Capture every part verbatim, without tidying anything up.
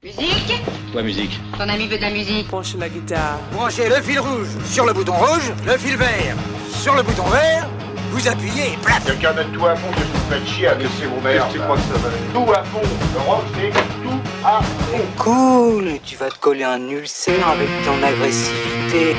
Musique ? Quoi, musique ? Ton ami veut de la musique. Branche la guitare. Branchez le fil rouge sur le bouton rouge, le fil vert sur le bouton vert, vous appuyez et plaf. Quelqu'un de tout à fond que vous faites chier à laisser vos mères. Tu crois que ça va aller ? Tout à fond. Le rock, c'est tout à fond. Cool, tu vas te coller un ulcère avec ton agressivité.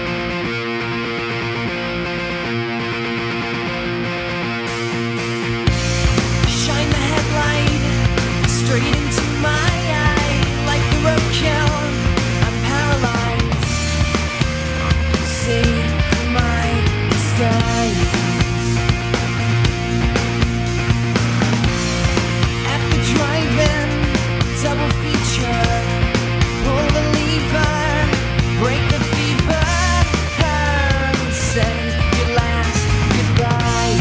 Shine the headlight straight into my eye, like the roadkill. I'm paralyzed. See my disguise. At the drive-in, double feature. Pull the lever, break the fever, and say your last goodbye.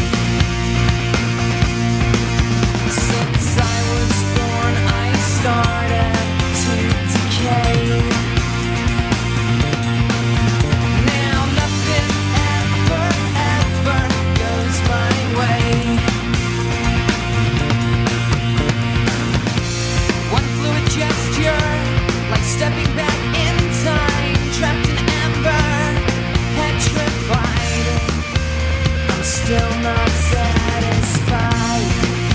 Since I was born, I started to decay. Now nothing ever, ever goes my way. One fluid gesture, like stepping back in time, trapped in amber, petrified. I'm still not satisfied.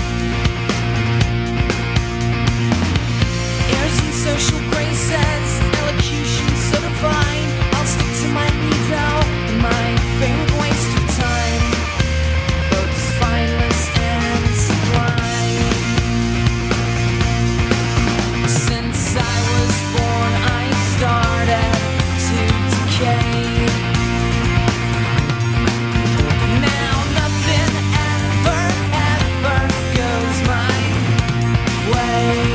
Airs and social graces, elocution so divine. I'll stick to my needle, my favorite waste of time, both spineless and sublime. Since I was born, I started to decay. Now nothing ever, ever goes my way.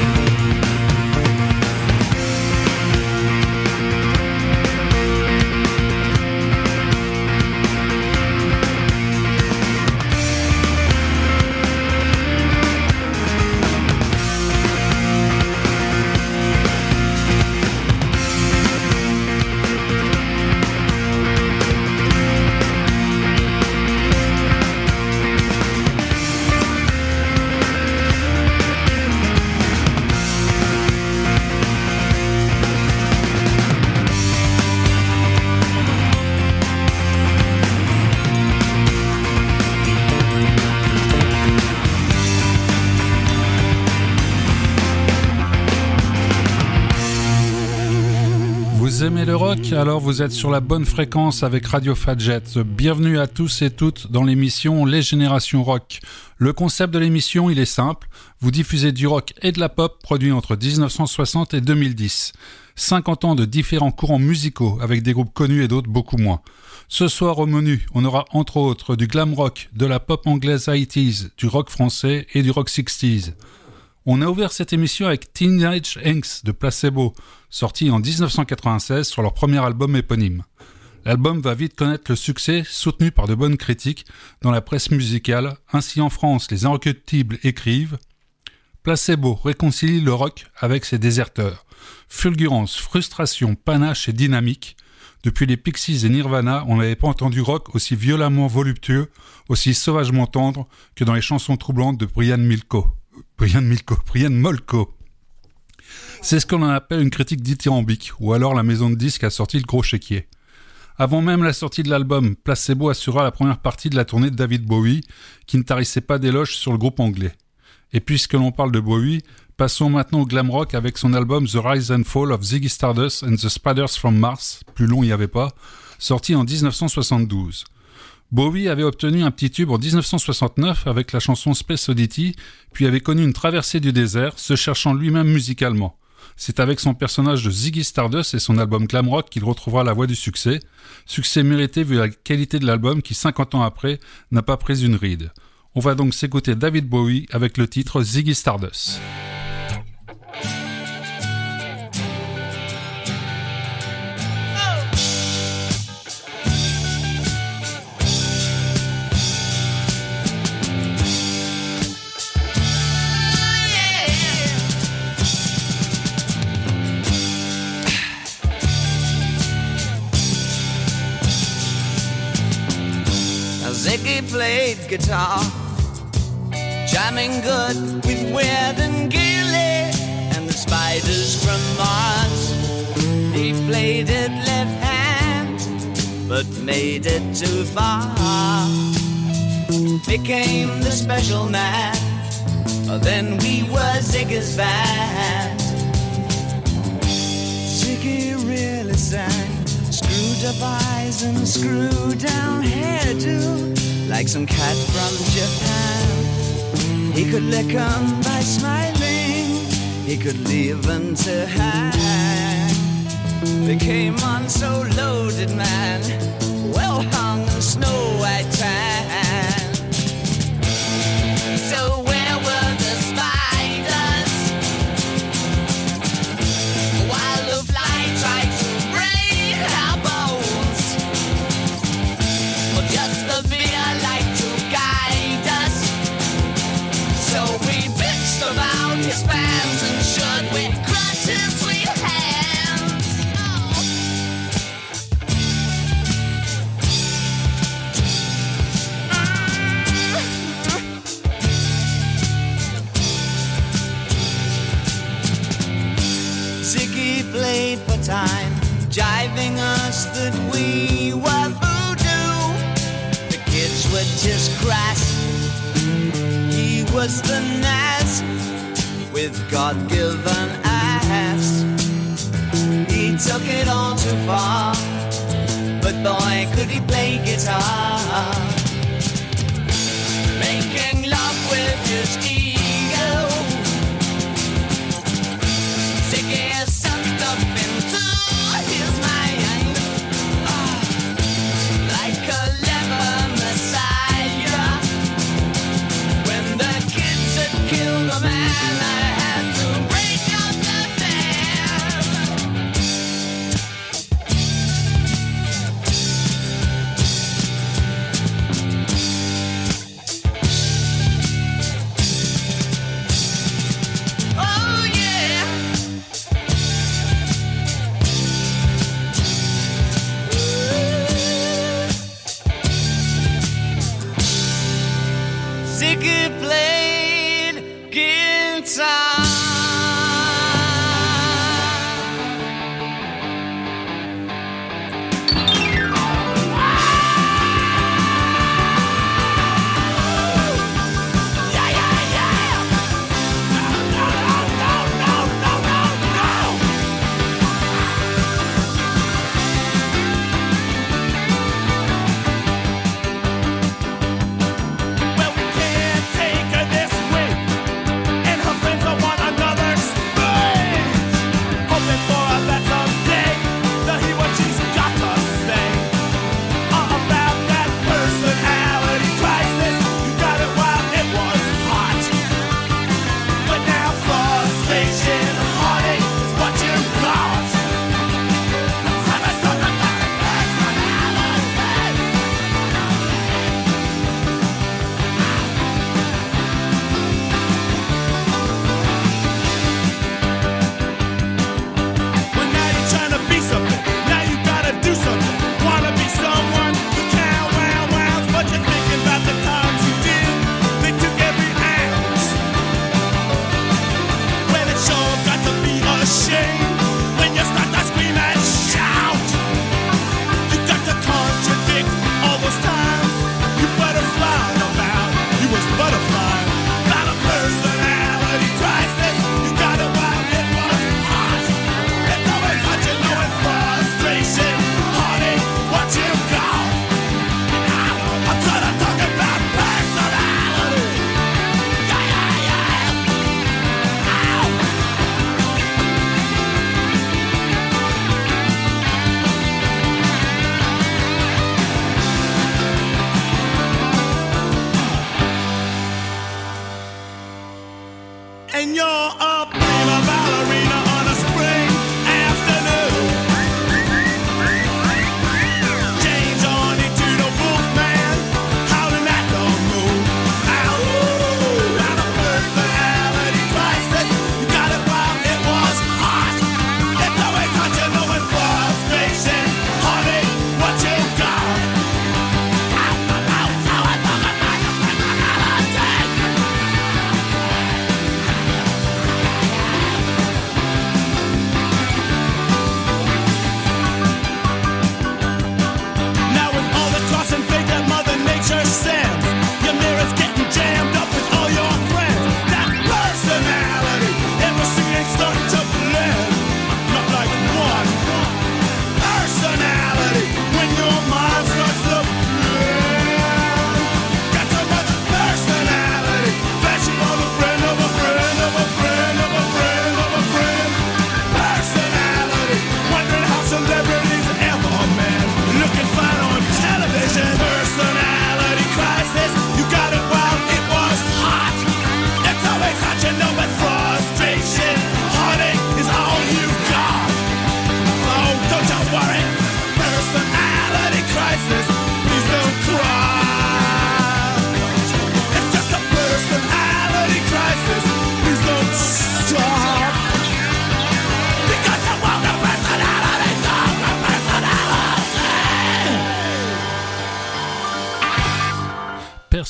Vous aimez le rock ? Alors vous êtes sur la bonne fréquence avec Radio Fadjet. Bienvenue à tous et toutes dans l'émission Les Générations Rock. Le concept de l'émission, il est simple. Vous diffusez du rock et de la pop produits entre dix-neuf cent soixante et deux mille dix. cinquante ans de différents courants musicaux avec des groupes connus et d'autres beaucoup moins. Ce soir au menu, on aura entre autres du glam rock, de la pop anglaise eighties, du rock français et du rock sixties. On a ouvert cette émission avec Teenage Angst de Placebo, sorti en dix-neuf cent quatre-vingt-seize sur leur premier album éponyme. L'album va vite connaître le succès, soutenu par de bonnes critiques dans la presse musicale. Ainsi en France, les Inrecuptibles écrivent « Placebo réconcilie le rock avec ses déserteurs. Fulgurance, frustration, panache et dynamique. Depuis les Pixies et Nirvana, on n'avait pas entendu rock aussi violemment voluptueux, aussi sauvagement tendre que dans les chansons troublantes de Brian Milko. Brian Milko, Brian Molko. C'est ce qu'on appelle une critique dithyrambique, ou alors la maison de disques a sorti le gros chéquier. Avant même la sortie de l'album, Placebo assura la première partie de la tournée de David Bowie, qui ne tarissait pas d'éloges sur le groupe anglais. Et puisque l'on parle de Bowie, passons maintenant au glam rock avec son album The Rise and Fall of Ziggy Stardust and the Spiders from Mars, plus long il n'y avait pas, sorti en dix-neuf cent soixante-douze. Bowie avait obtenu un petit tube en dix-neuf cent soixante-neuf avec la chanson Space Oddity, puis avait connu une traversée du désert, se cherchant lui-même musicalement. C'est avec son personnage de Ziggy Stardust et son album glam rock qu'il retrouvera la voie du succès. Succès mérité vu la qualité de l'album qui, cinquante ans après, n'a pas pris une ride. On va donc s'écouter David Bowie avec le titre Ziggy Stardust. Ziggy played guitar, jamming good with Weird and Gilly, and the Spiders but made it too far. Became the special man, then we were Ziggy's band. Ziggy really sang, screwed up eyes and screwed down hairdo, like some cat from Japan. He could lick 'em by smiling, he could leave 'em to hang. They came on so loaded, man, well hung in snow white tan. So where were the spiders while the fly tried to break our bones? Or just the beer light to guide us? So we bitched about his fans and should we crush his sweet hands? Oh. Ziggy played for time, jiving us that we were voodoo. The kids were just crass, he was the Nas with God-given ass. He took it all too far, but boy could he play guitar. Making love with his ego, Ziggy sucked up into his mind, ah, like a clever messiah. When the kids had killed a man, I had to break up the band.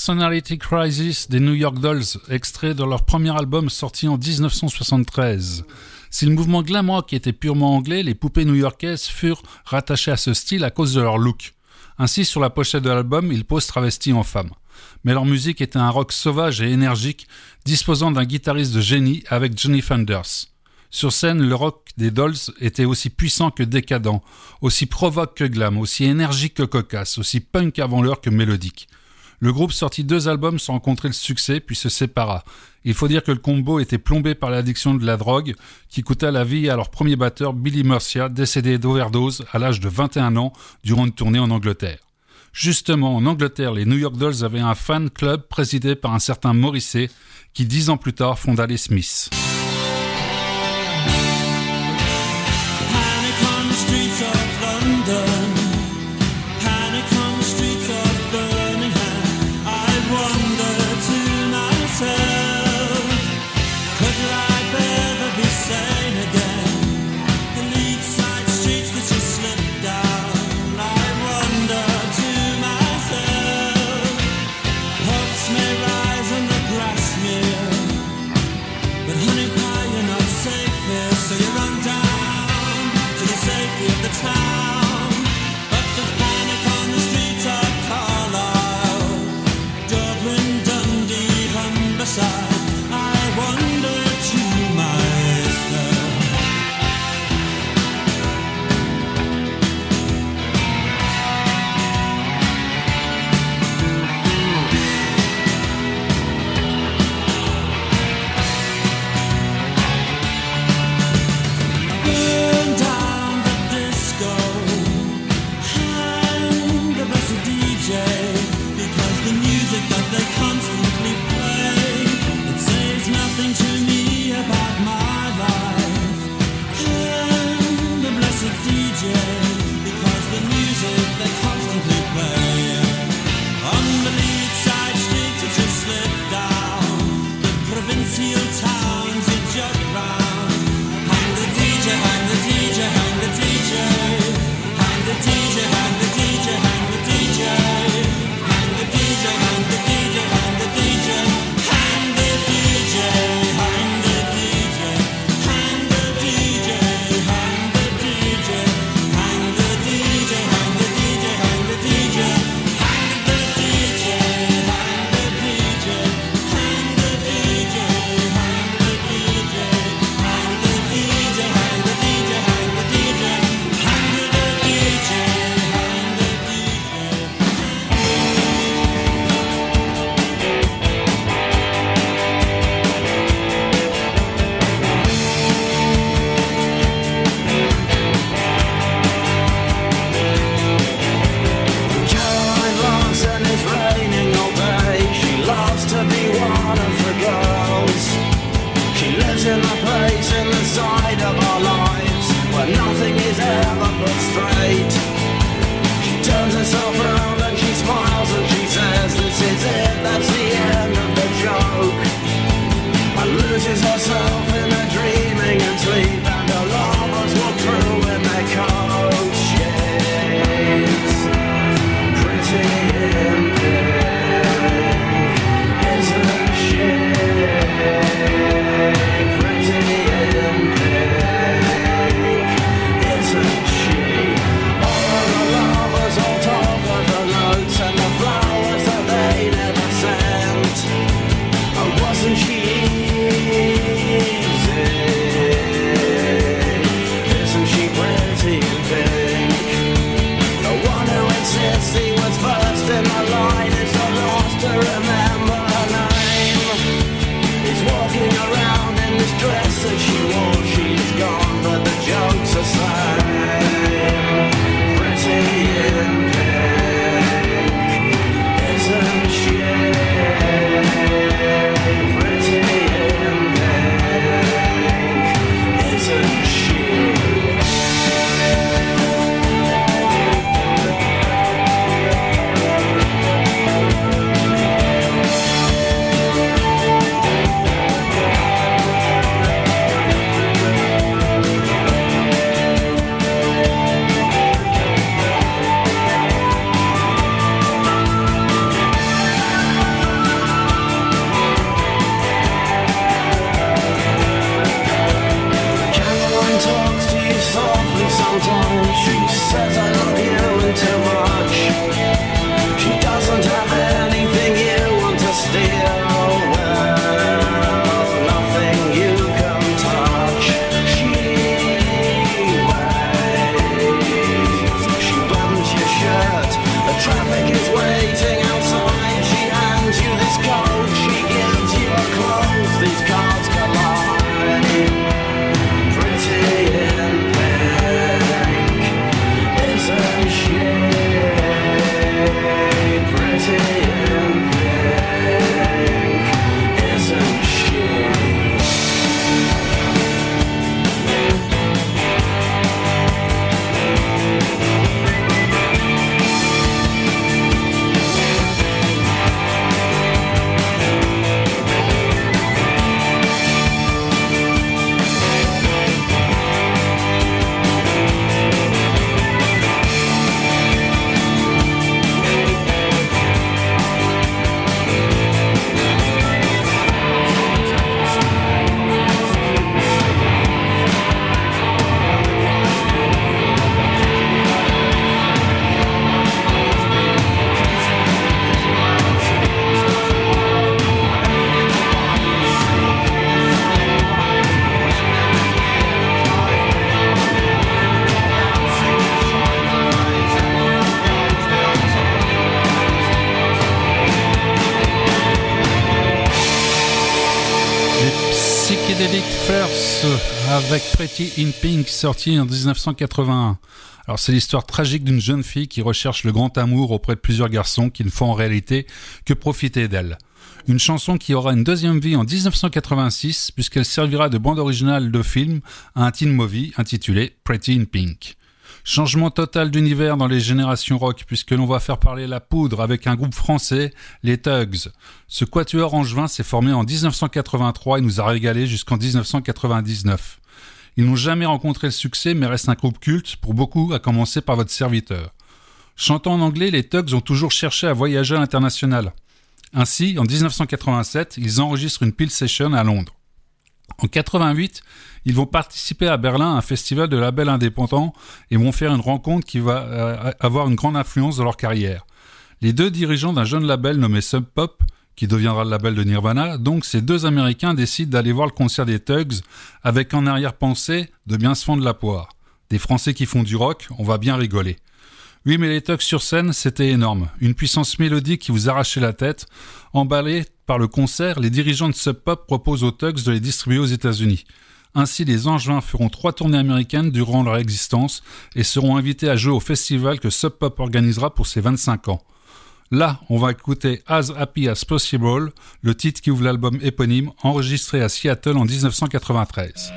Personality Crisis des New York Dolls, extrait de leur premier album sorti en dix-neuf cent soixante-treize. Si le mouvement glam rock était purement anglais, les poupées new-yorkaises furent rattachées à ce style à cause de leur look. Ainsi, sur la pochette de l'album, ils posent travestis en femmes. Mais leur musique était un rock sauvage et énergique, disposant d'un guitariste de génie avec Johnny Thunders. Sur scène, le rock des Dolls était aussi puissant que décadent, aussi provoque que glam, aussi énergique que cocasse, aussi punk avant l'heure que mélodique. Le groupe sortit deux albums sans rencontrer le succès, puis se sépara. Il faut dire que le combo était plombé par l'addiction de la drogue, qui coûta la vie à leur premier batteur, Billy Murcia, décédé d'overdose à l'âge de vingt et un ans durant une tournée en Angleterre. Justement, en Angleterre, les New York Dolls avaient un fan club présidé par un certain Morrissey, qui dix ans plus tard fonda les Smiths. Streets of London, panic on the streets of Birmingham. I wonder to myself, could life ever be sane again? The lead side streets that you slip down. I wonder to myself, hopes may rise and the grass smear, but honey pie, you're not safe here, so you run down of the town, but there's panic on the streets of Carlisle, Dublin, Dundee, Humberside. I wonder to myself. Burn down the disco, hang the blessed D J, because the music that they constantly play, it says nothing to me about my life. Hang the blessed D J, because the music they constantly play. On the lead side streets that you slip down, the provincial towns you jog round. Hang the D J, hang the D J, hang the D J, hang the D J, hang the D J, hang the D J, hang the D J, hang the D J, hang the D J, hang the D J, hang the D J, hang the D J, hang the D J, hang the D J, hang the D J, hang the D J, hang the D J, hang the D J, hang the D J, hang avec Pretty in Pink, sorti en dix-neuf cent quatre-vingt-un. Alors c'est l'histoire tragique d'une jeune fille qui recherche le grand amour auprès de plusieurs garçons qui ne font en réalité que profiter d'elle. Une chanson qui aura une deuxième vie en dix-neuf cent quatre-vingt-six puisqu'elle servira de bande originale de film à un teen movie intitulé Pretty in Pink. Changement total d'univers dans les générations rock puisque l'on va faire parler la poudre avec un groupe français, les Tugs. Ce quatuor angevin s'est formé en dix-neuf cent quatre-vingt-trois et nous a régalé jusqu'en dix-neuf cent quatre-vingt-dix-neuf. Ils n'ont jamais rencontré le succès mais restent un groupe culte pour beaucoup, à commencer par votre serviteur. Chantant en anglais, les Tugs ont toujours cherché à voyager à l'international. Ainsi, en dix-neuf cent quatre-vingt-sept, ils enregistrent une Peel Session à Londres. En quatre-vingt-huit, ils vont participer à Berlin à un festival de labels indépendants et vont faire une rencontre qui va euh, avoir une grande influence dans leur carrière. Les deux dirigeants d'un jeune label nommé Sub Pop, qui deviendra le label de Nirvana, donc ces deux Américains décident d'aller voir le concert des Tugs avec en arrière-pensée de bien se fendre la poire. Des Français qui font du rock, on va bien rigoler. Oui, mais les Tugs sur scène, c'était énorme. Une puissance mélodique qui vous arrachait la tête. Emballés par le concert, les dirigeants de Sub Pop proposent aux Tugs de les distribuer aux États-Unis. Ainsi, les Angevins feront trois tournées américaines durant leur existence et seront invités à jouer au festival que Sub Pop organisera pour ses vingt-cinq ans. Là, on va écouter As Happy As Possible, le titre qui ouvre l'album éponyme, enregistré à Seattle en dix-neuf cent quatre-vingt-treize.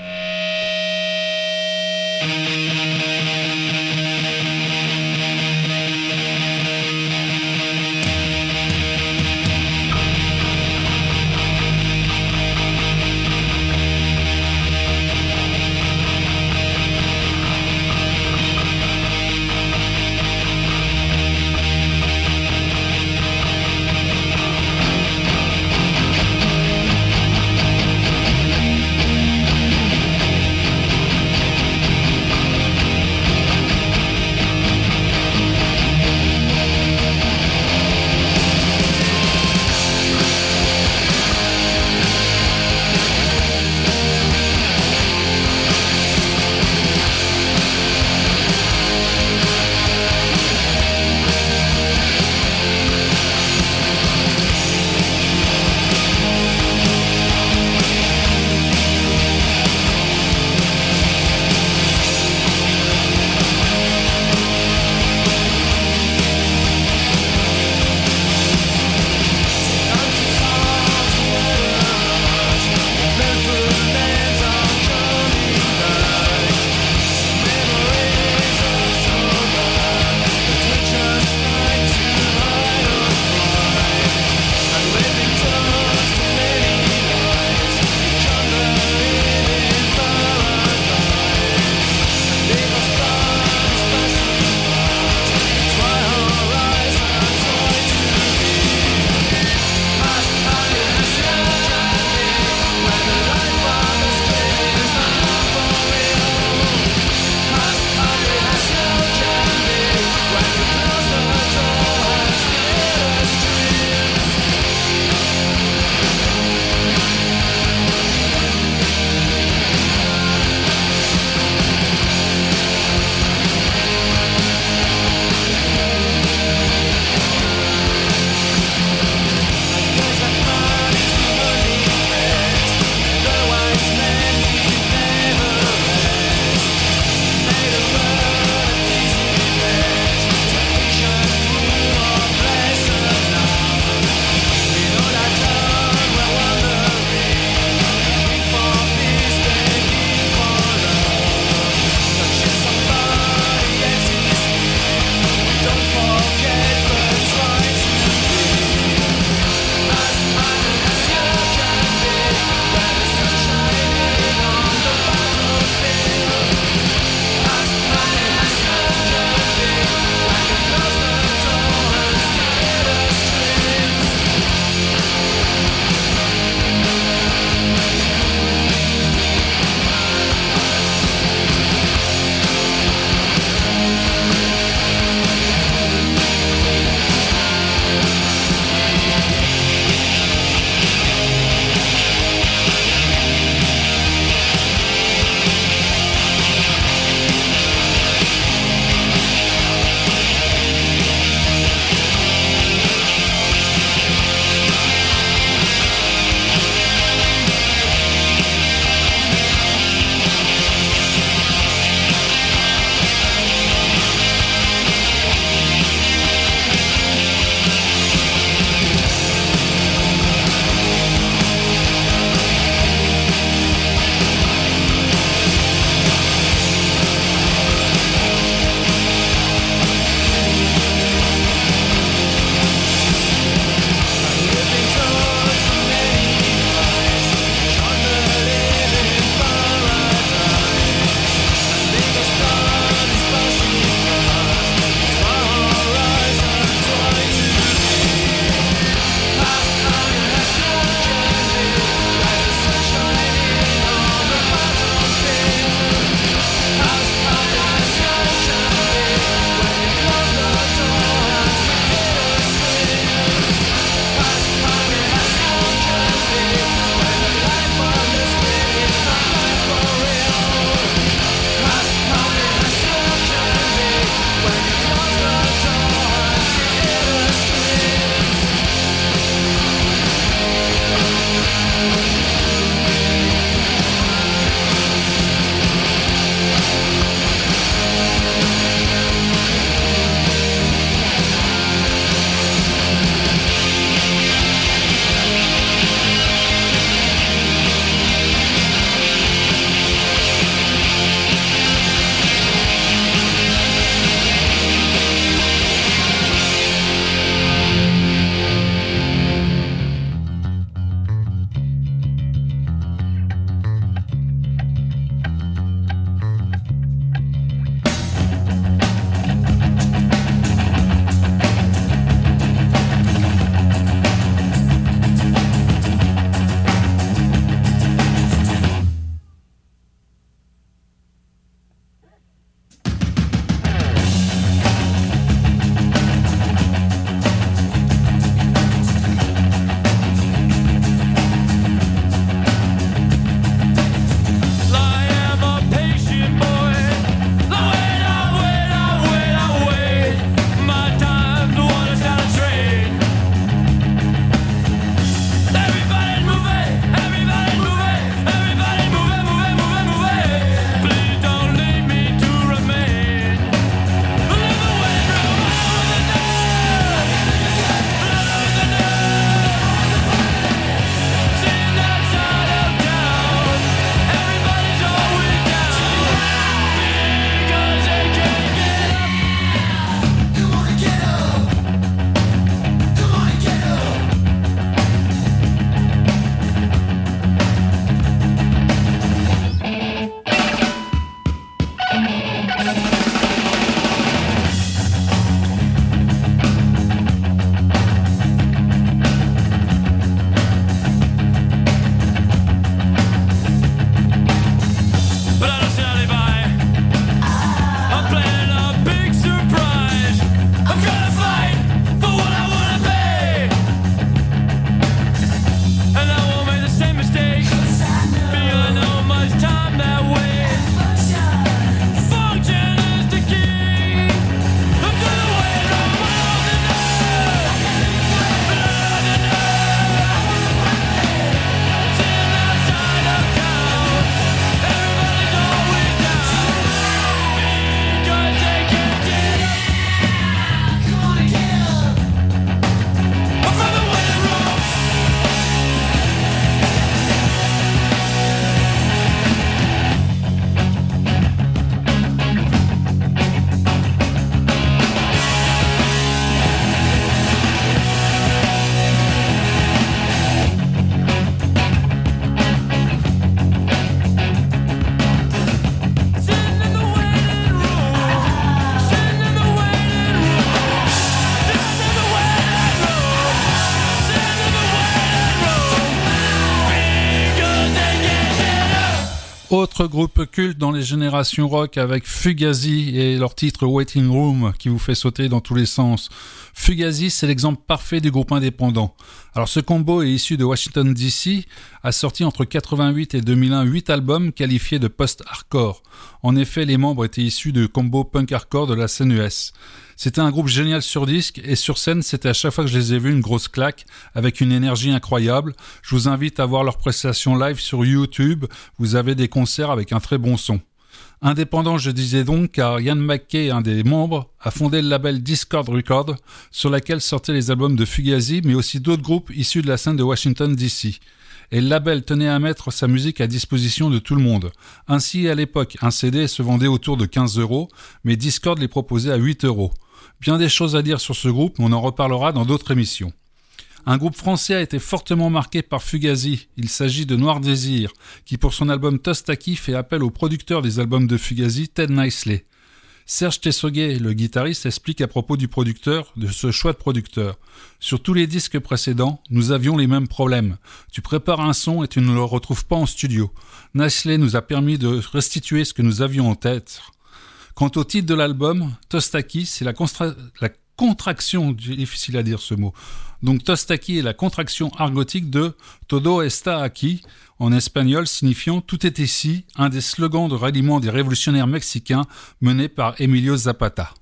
autre groupe culte dans les générations rock avec Fugazi et leur titre Waiting Room qui vous fait sauter dans tous les sens. Fugazi, c'est l'exemple parfait du groupe indépendant. Alors ce combo est issu de Washington D C, a sorti entre quatre-vingt-huit et deux mille un huit albums qualifiés de post-hardcore. En effet, les membres étaient issus de combo punk-hardcore de la scène U S. C'était un groupe génial sur disque et sur scène, c'était à chaque fois que je les ai vus une grosse claque avec une énergie incroyable. Je vous invite à voir leurs prestations live sur YouTube. Vous avez des concerts avec un très bon son. Indépendant, je disais donc, car Ian McKay, un des membres, a fondé le label Discord Records, sur lequel sortaient les albums de Fugazi, mais aussi d'autres groupes issus de la scène de Washington D C. Et le label tenait à mettre sa musique à disposition de tout le monde. Ainsi, à l'époque, un C D se vendait autour de quinze euros, mais Discord les proposait à huit euros. Bien des choses à dire sur ce groupe, mais on en reparlera dans d'autres émissions. Un groupe français a été fortement marqué par Fugazi. Il s'agit de Noir Désir, qui pour son album Tostaki fait appel au producteur des albums de Fugazi, Ted Nicely. Serge Tessoguet, le guitariste, explique à propos du producteur, de ce choix de producteur. Sur tous les disques précédents, nous avions les mêmes problèmes. Tu prépares un son et tu ne le retrouves pas en studio. Nicely nous a permis de restituer ce que nous avions en tête. Quant au titre de l'album, Tostaki, c'est la, constra- la contraction, difficile à dire ce mot. Donc Tostaki est la contraction argotique de Todo está aquí, en espagnol signifiant tout est ici, un des slogans de ralliement des révolutionnaires mexicains menés par Emilio Zapata.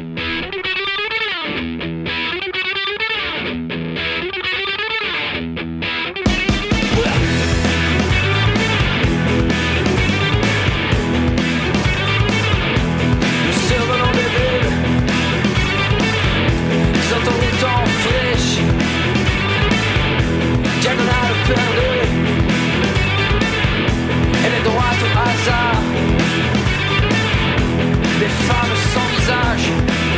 Diagonale perdue, elle est droite au hasard. Des femmes sans visage,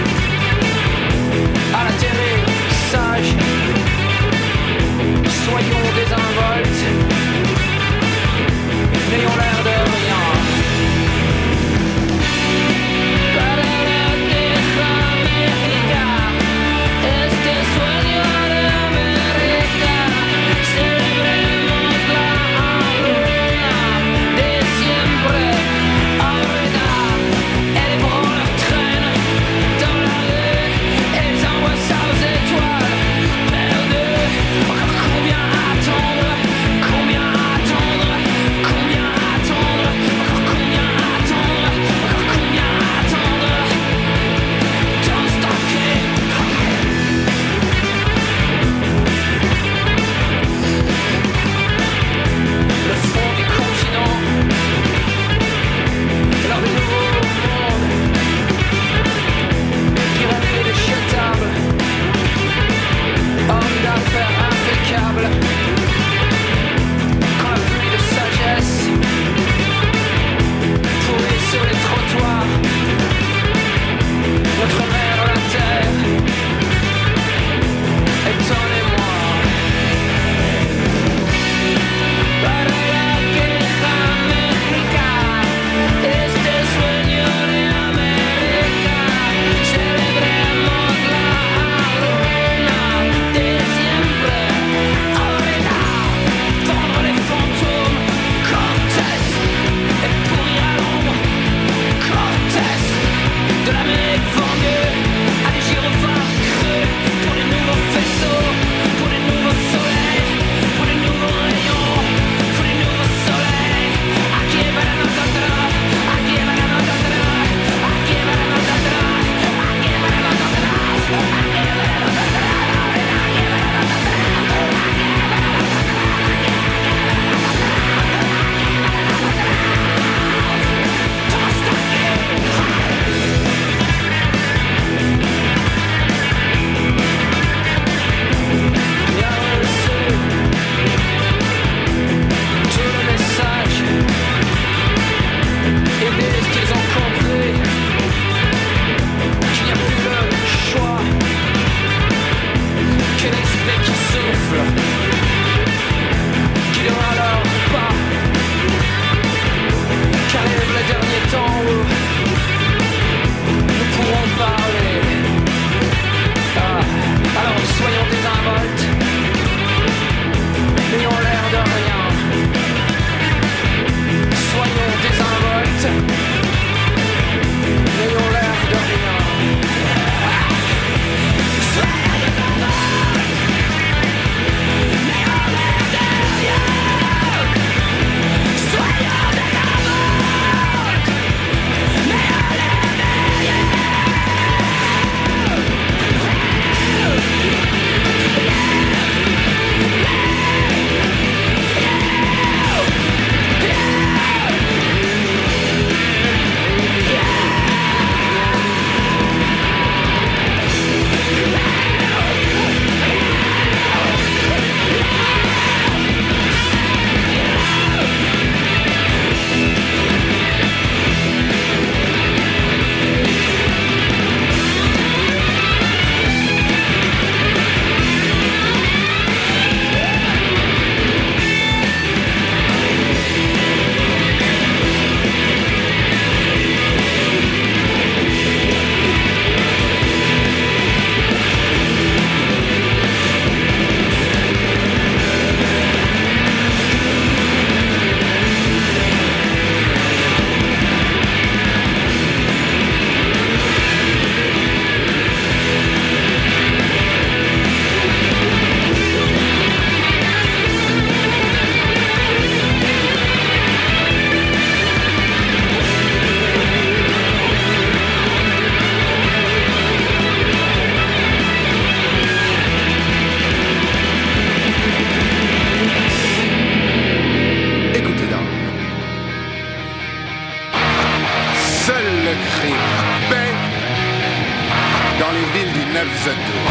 crime, paix dans les villes du neuf Zoto.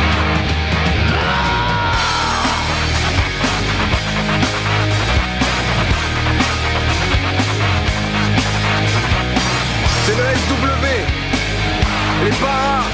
C'est le S W, les paras.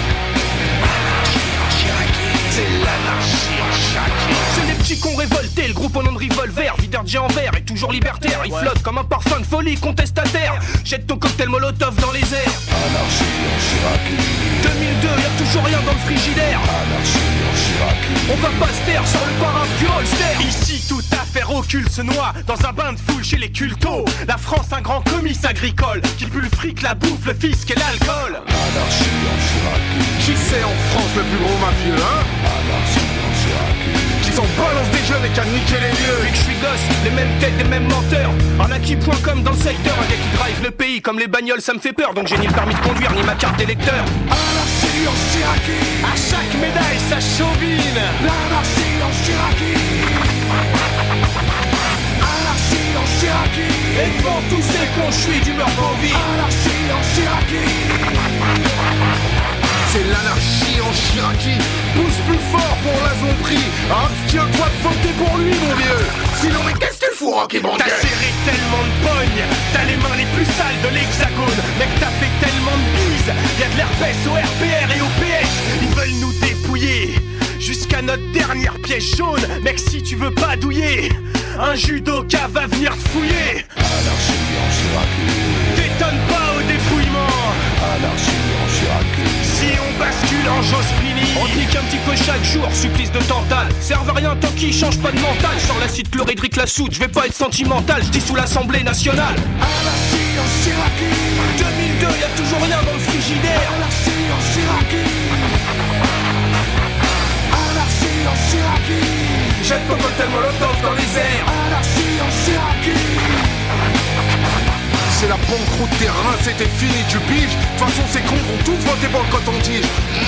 C'est l'anarchie en Chiraki. C'est les petits cons révoltés, le groupe au nom de revolver, videur de géant vert et toujours libertaire. Il ouais. flotte comme un parfum de folie contestataire. Jette ton cocktail molotov dans les airs. Anarchie en Chiraki. deux mille deux, y'a toujours rien dans le frigidaire. Anarchie en Chiraki. On va pas se taire sur le paraphe du holster. Ici toute affaire occulte se noie dans un bain de foule chez les cultos. La France un grand comice agricole qui pue le fric, la bouffe, le fisc et l'alcool. Anarchie en Chiraki. Qui c'est en France le plus gros mafieux, hein? Anarchie en Chiraki. Qui s'en balance des jeux mais qui a niqué les lieux. Depuis que je suis gosse, les mêmes têtes, les mêmes menteurs. Arnaquis point com dans le secteur. Un gars qui drive le pays comme les bagnoles, ça me fait peur. Donc j'ai ni le permis de conduire ni ma carte d'électeur. Anarchie en Chiraki. À chaque médaille sa chauvine. L'anarchie en Chiraki. Anarchie en Chiraki. Et devant tous ces cons, je suis d'humeur bovine. Anarchie en Chiraki. C'est l'anarchie en Chiraki. Pousse plus fort pour la zombie. Abstiens-toi de voter pour lui, mon vieux. Sinon, mais qu'est-ce que tu fous, Rocky, bon Dieu? T'as serré tellement de pognes, t'as les mains les plus sales de l'hexagone. Mec, t'as fait tellement de bises. Y'a de l'herpès au R P R et au P S. Ils veulent nous dépouiller jusqu'à notre dernière pièce jaune. Mec, si tu veux pas douiller, un judoka va venir te fouiller. Anarchie en Chiraki. T'étonnes pas au dépouillement. Anarchie en Chiraki. Si on bascule en Jospini, on nique un petit peu chaque jour, supplice de Tantale. Serve à rien tant qu'il change pas de mental. Sans l'acide chlorhydrique, la soude, je vais pas être sentimental. Je dis sous l'Assemblée nationale. Anarchie en Chiraki. deux mille deux, y'a toujours rien dans le frigidaire. Anarchie en Chiraki. Anarchie en Chiraki. Jette ton cocktail molotov dans les airs. Anarchie en Chiraki. C'est la banqueroute des reins, c'était fini, tu piges. De toute façon, ces cons vont tous voter pour le coton-tige.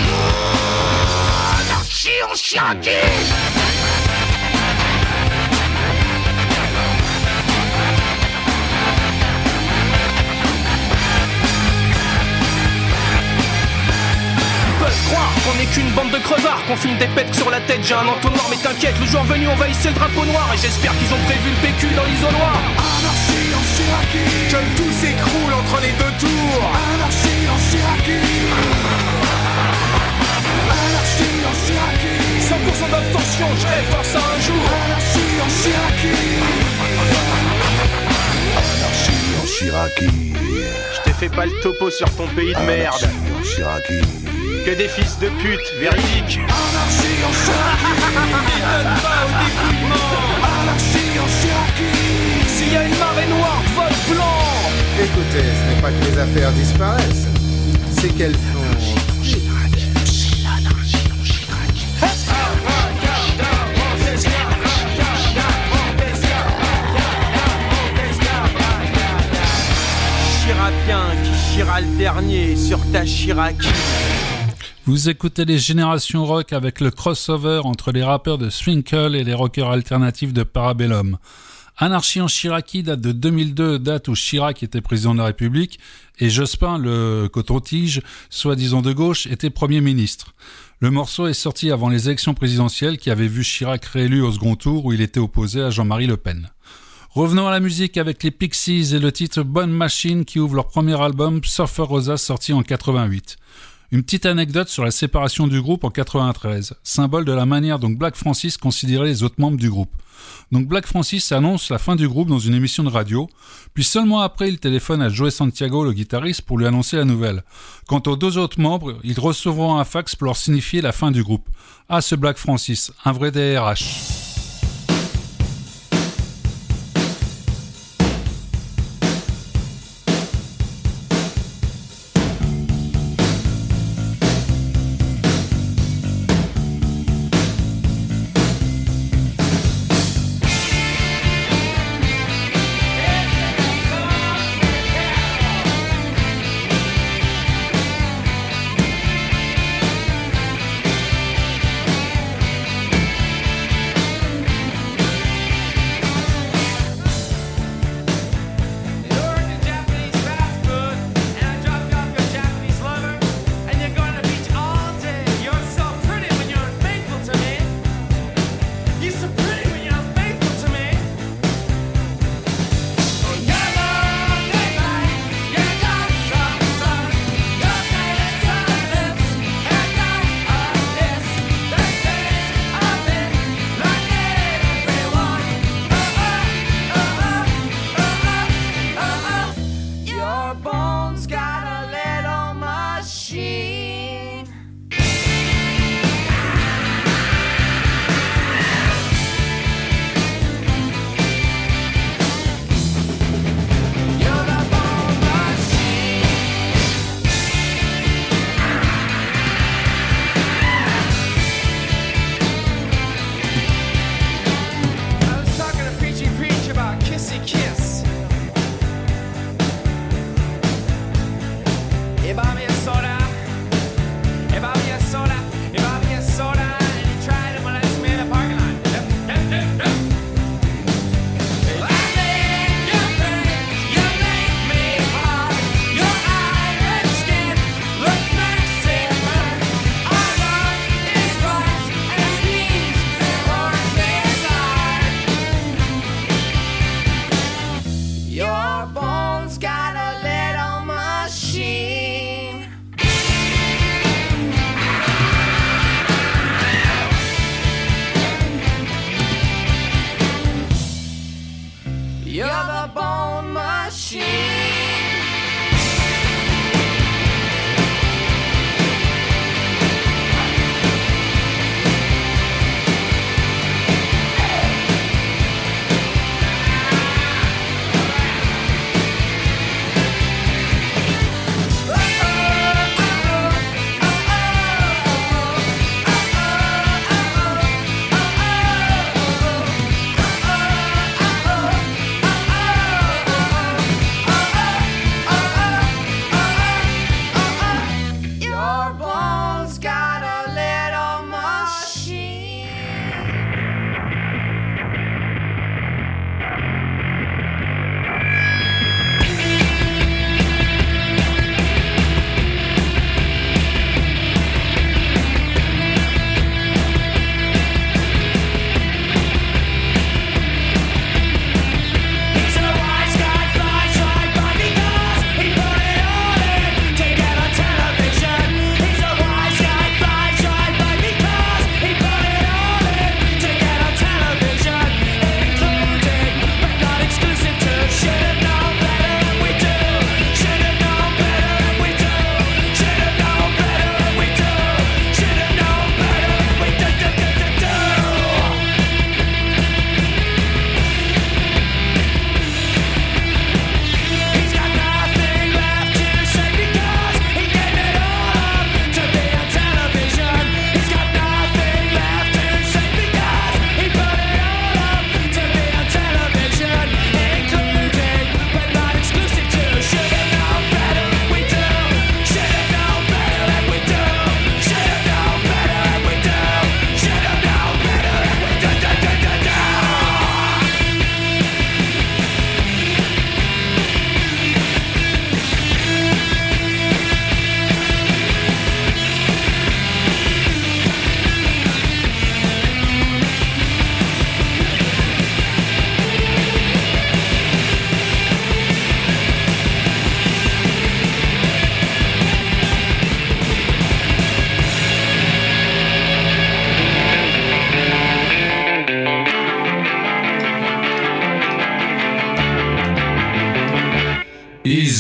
Anarchie en Chiraki. Croire qu'on n'est qu'une bande de crevards, qu'on fume des pètes sur la tête. J'ai un entonnoir mais t'inquiète, le jour venu on va hisser le drapeau noir. Et j'espère qu'ils ont prévu le P Q dans l'isoloir. Anarchie en Chiraki. Que tout s'écroule entre les deux tours. Anarchie en Chiraki. Anarchie en Chiraki. Cent pour cent d'abstention, je rêve voir ça un jour. Anarchie en Chiraki. Anarchie en Chiraki. Je t'ai fait pas le topo sur ton pays de merde. Anarchie en Chiraki. Que des fils de pute, véridique. Anarchie en Chiraki. N'étonne pas au dépouillement. Anarchie en Chiraki. S'il y a une marée noire, vote blanc. Écoutez, ce n'est pas que les affaires disparaissent, c'est qu'elles font... Chiracien qui chira le dernier sur ta Chiraki. Vous écoutez les Générations Rock avec le crossover entre les rappeurs de Swinkle et les rockers alternatifs de Parabellum. Anarchie en Chiraki date de deux mille deux, date où Chirac était président de la République et Jospin, le coton-tige, soi-disant de gauche, était Premier ministre. Le morceau est sorti avant les élections présidentielles qui avaient vu Chirac réélu au second tour où il était opposé à Jean-Marie Le Pen. Revenons à la musique avec les Pixies et le titre Bonne Machine qui ouvre leur premier album Surfer Rosa sorti en quatre-vingt-huit. Une petite anecdote sur la séparation du groupe en quatre-vingt-treize, symbole de la manière dont Black Francis considérait les autres membres du groupe. Donc Black Francis annonce la fin du groupe dans une émission de radio, puis seulement après il téléphone à Joey Santiago, le guitariste, pour lui annoncer la nouvelle. Quant aux deux autres membres, ils recevront un fax pour leur signifier la fin du groupe. Ah, ce Black Francis, un vrai D R H.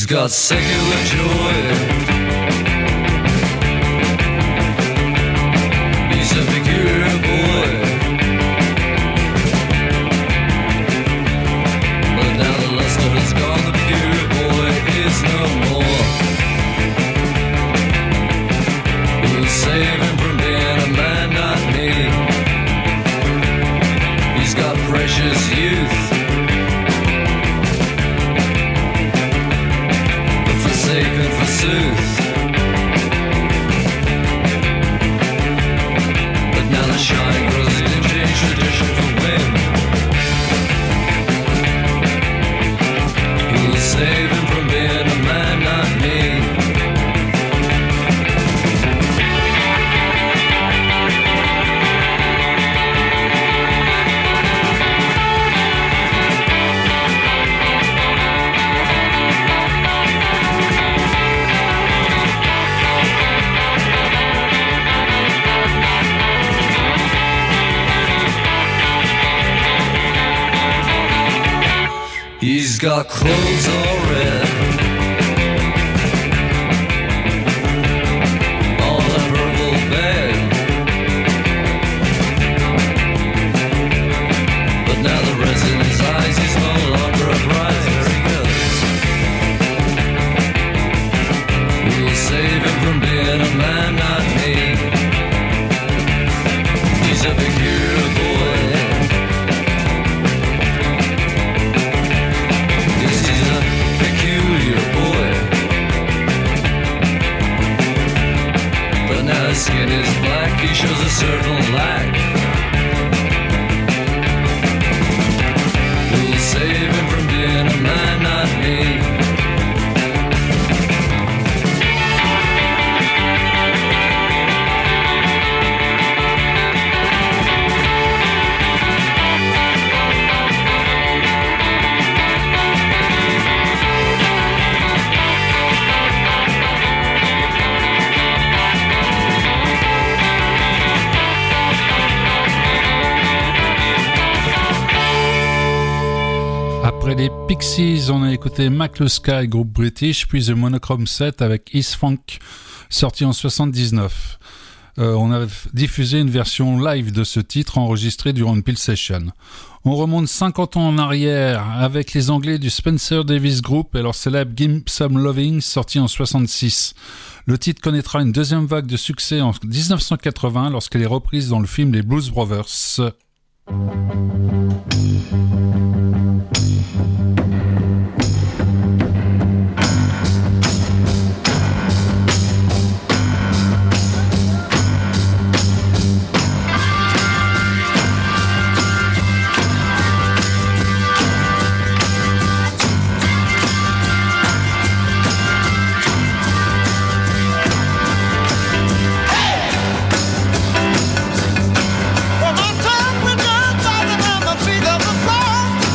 got secular joy. He's a peculiar boy. But now the luster has gone, the peculiar boy is no more. Who'll save him from being a man, not me? He's got precious youth, forsaken forsooth. But now the shine grows in change tradition for whim. Who'll save him from being a man, not me? He's got clothes all red, on a purple bed. But now the rest in his eyes, he's no longer a prize. There he goes. Who'll save him from being a man, not me? He's a peculiar boy. His skin is black, he shows a certain lack. Who'll save him from being a man, not me? Après les Pixies, on a écouté Mac Sky, groupe british, puis The Monochrome Set avec East Funk, sorti en soixante-dix-neuf. Euh, on a diffusé une version live de ce titre enregistrée durant une Peel Session. On remonte cinquante ans en arrière avec les Anglais du Spencer Davis Group et leur célèbre Give Some Loving, sorti en soixante-six. Le titre connaîtra une deuxième vague de succès en dix-neuf cent quatre-vingts lorsqu'elle est reprise dans le film Les Blues Brothers. Well, my time we done by the number feet of the floor.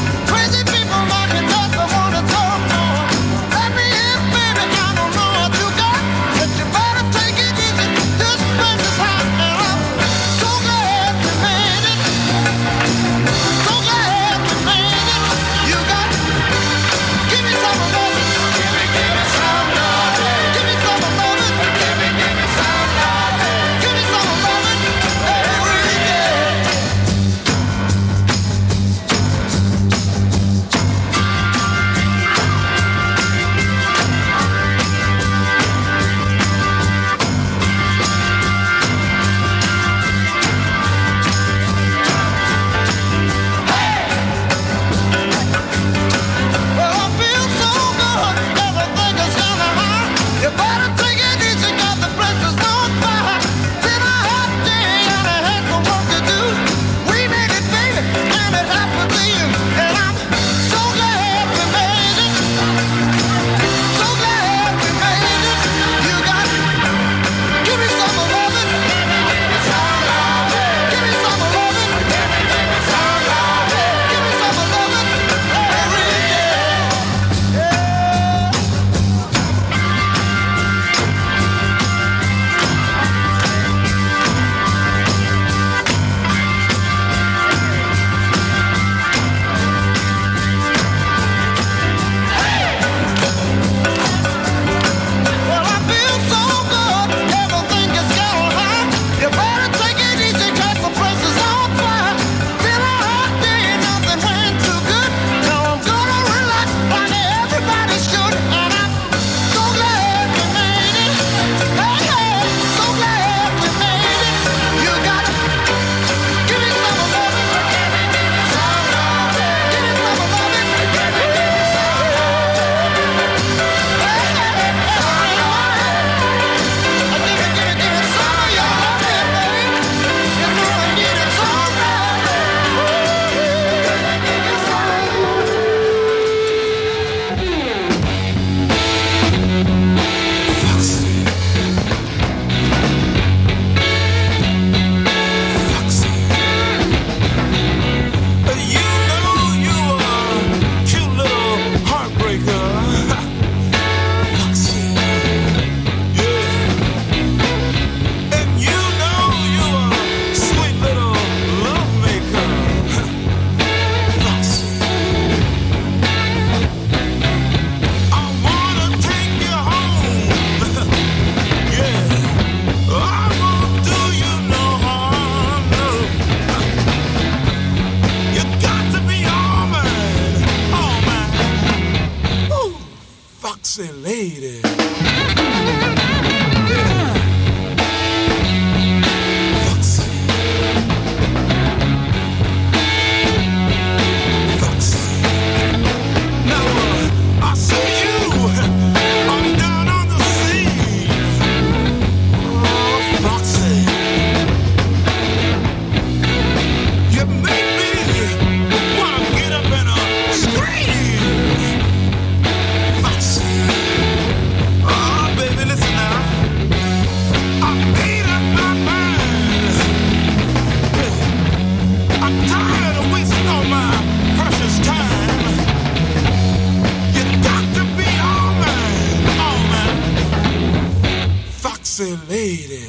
Foxy lady.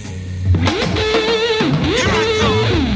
Here I come.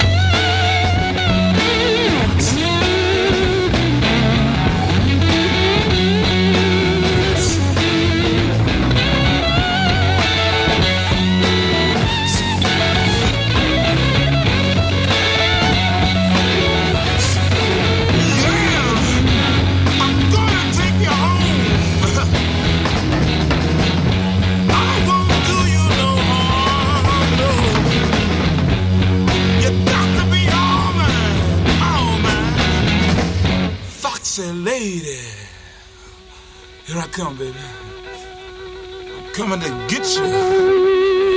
Lady, here I come, baby. I'm coming to get you.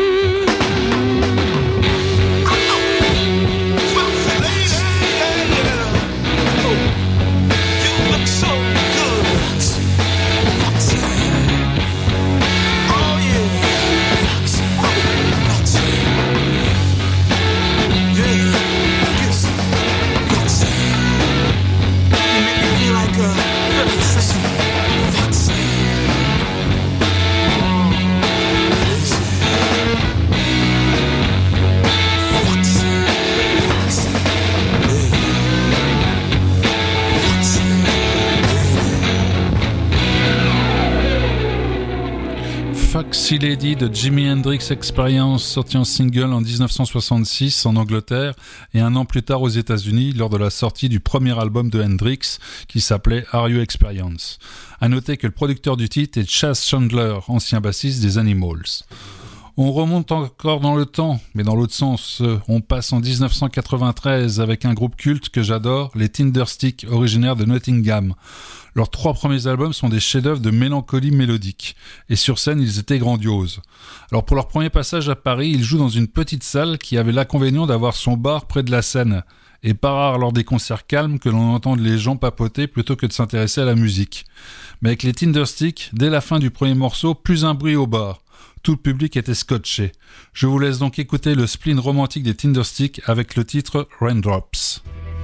Foxy Lady de Jimi Hendrix Experience, sorti en single en dix-neuf cent soixante-six en Angleterre et un an plus tard aux États-Unis lors de la sortie du premier album de Hendrix qui s'appelait Are You Experience. À noter que le producteur du titre est Chas Chandler, ancien bassiste des Animals. On remonte encore dans le temps, mais dans l'autre sens, on passe en dix-neuf cent quatre-vingt-treize avec un groupe culte que j'adore, les Tindersticks, originaires de Nottingham. Leurs trois premiers albums sont des chefs-d'œuvre de mélancolie mélodique. Et sur scène, ils étaient grandioses. Alors pour leur premier passage à Paris, ils jouent dans une petite salle qui avait l'inconvénient d'avoir son bar près de la scène. Et pas rare lors des concerts calmes que l'on entende les gens papoter plutôt que de s'intéresser à la musique. Mais avec les Tindersticks, dès la fin du premier morceau, plus un bruit au bar. Tout le public était scotché. Je vous laisse donc écouter le spleen romantique des Tindersticks avec le titre Raindrops.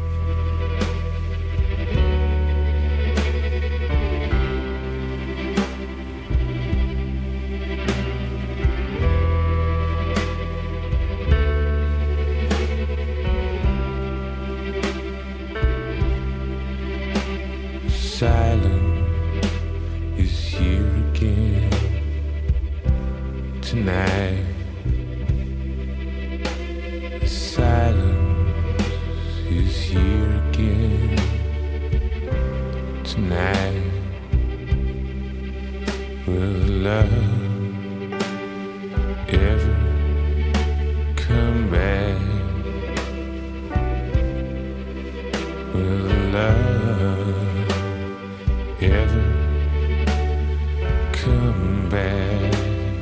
Silence is here again tonight. Silence is here again tonight. Will love ever come back? Will love ever come back?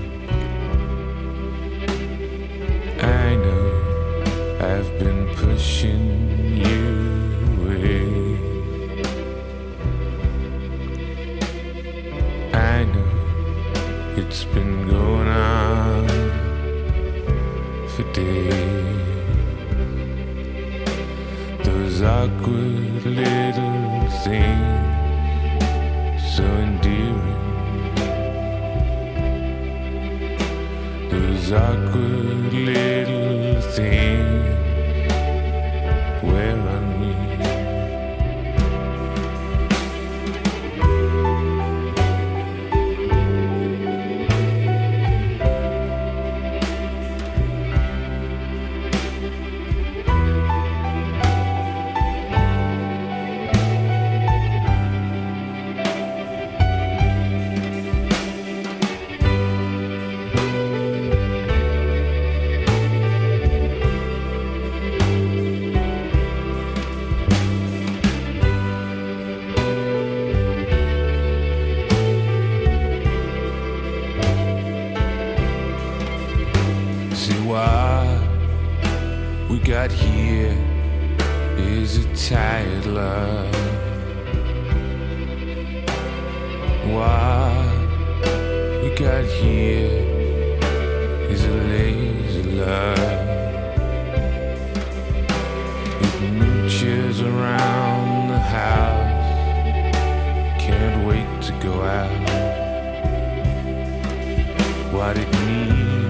I know I've been pushing you away. I know it's been going on for days. Those awkward little things, so endearing. Those awkward little things wear on me. Got here is a tired love. What we got here is a lazy love. It mooches around the house, can't wait to go out. What it needs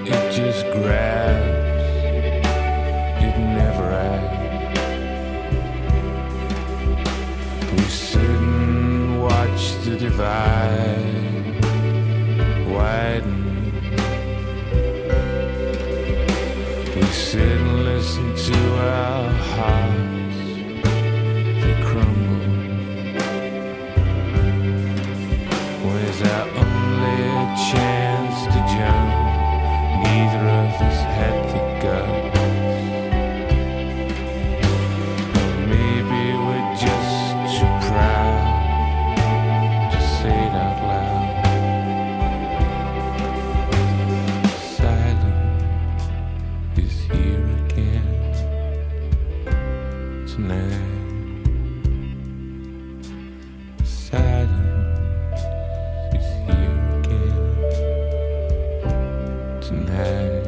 it just grabs, it never acts. We sit and watch the divide widen. We sit and listen to our hearts, they crumble. Where's our only chance to jump? Neither of us had the guts. Or maybe we're just too proud to say it out loud. Silence is here again tonight. Silence is here again tonight.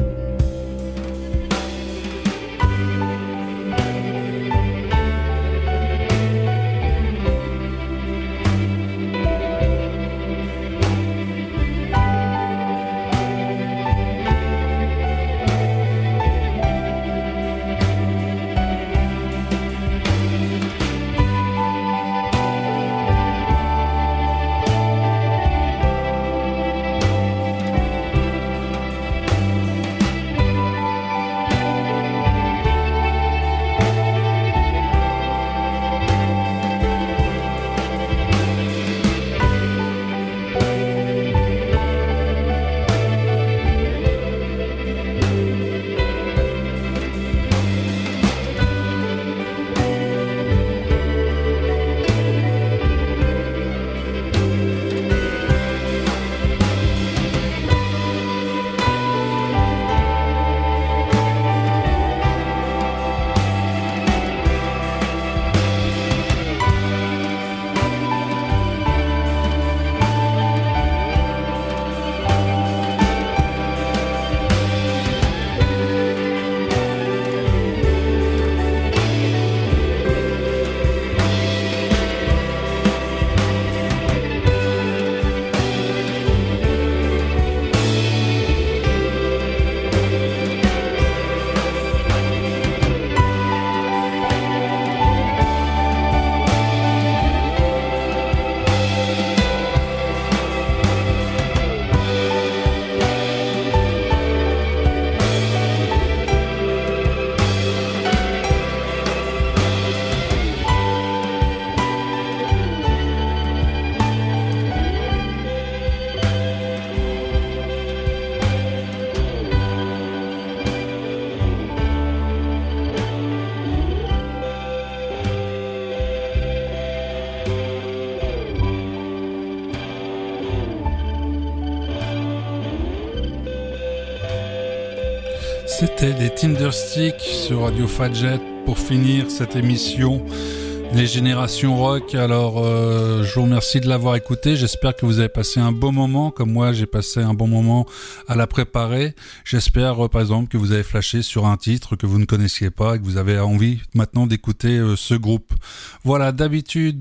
C'était des Tindersticks sur Radio Fadjet pour finir cette émission Les Générations Rock. Alors euh, je vous remercie de l'avoir écouté, j'espère que vous avez passé un bon moment, comme moi j'ai passé un bon moment à la préparer. J'espère euh, par exemple que vous avez flashé sur un titre que vous ne connaissiez pas et que vous avez envie maintenant d'écouter euh, ce groupe. Voilà, d'habitude,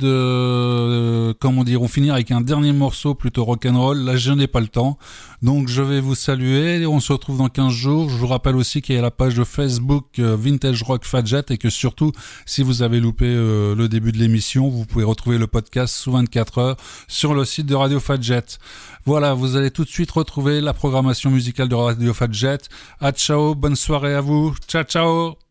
euh, comment dire, on finit avec un dernier morceau plutôt rock'n'roll. Là je n'ai pas le temps, donc je vais vous saluer. On se retrouve dans quinze jours. Je vous rappelle aussi qu'il y a la page de Facebook euh, Vintage Rock Fadjet et que surtout, si vous avez loupé euh, le début de l'émission, vous pouvez retrouver le podcast sous vingt-quatre heures sur le site de Radio Fadjet. Voilà, vous allez tout de suite retrouver la programmation musicale de Radio Fadjet. À ciao, bonne soirée à vous. Ciao, ciao.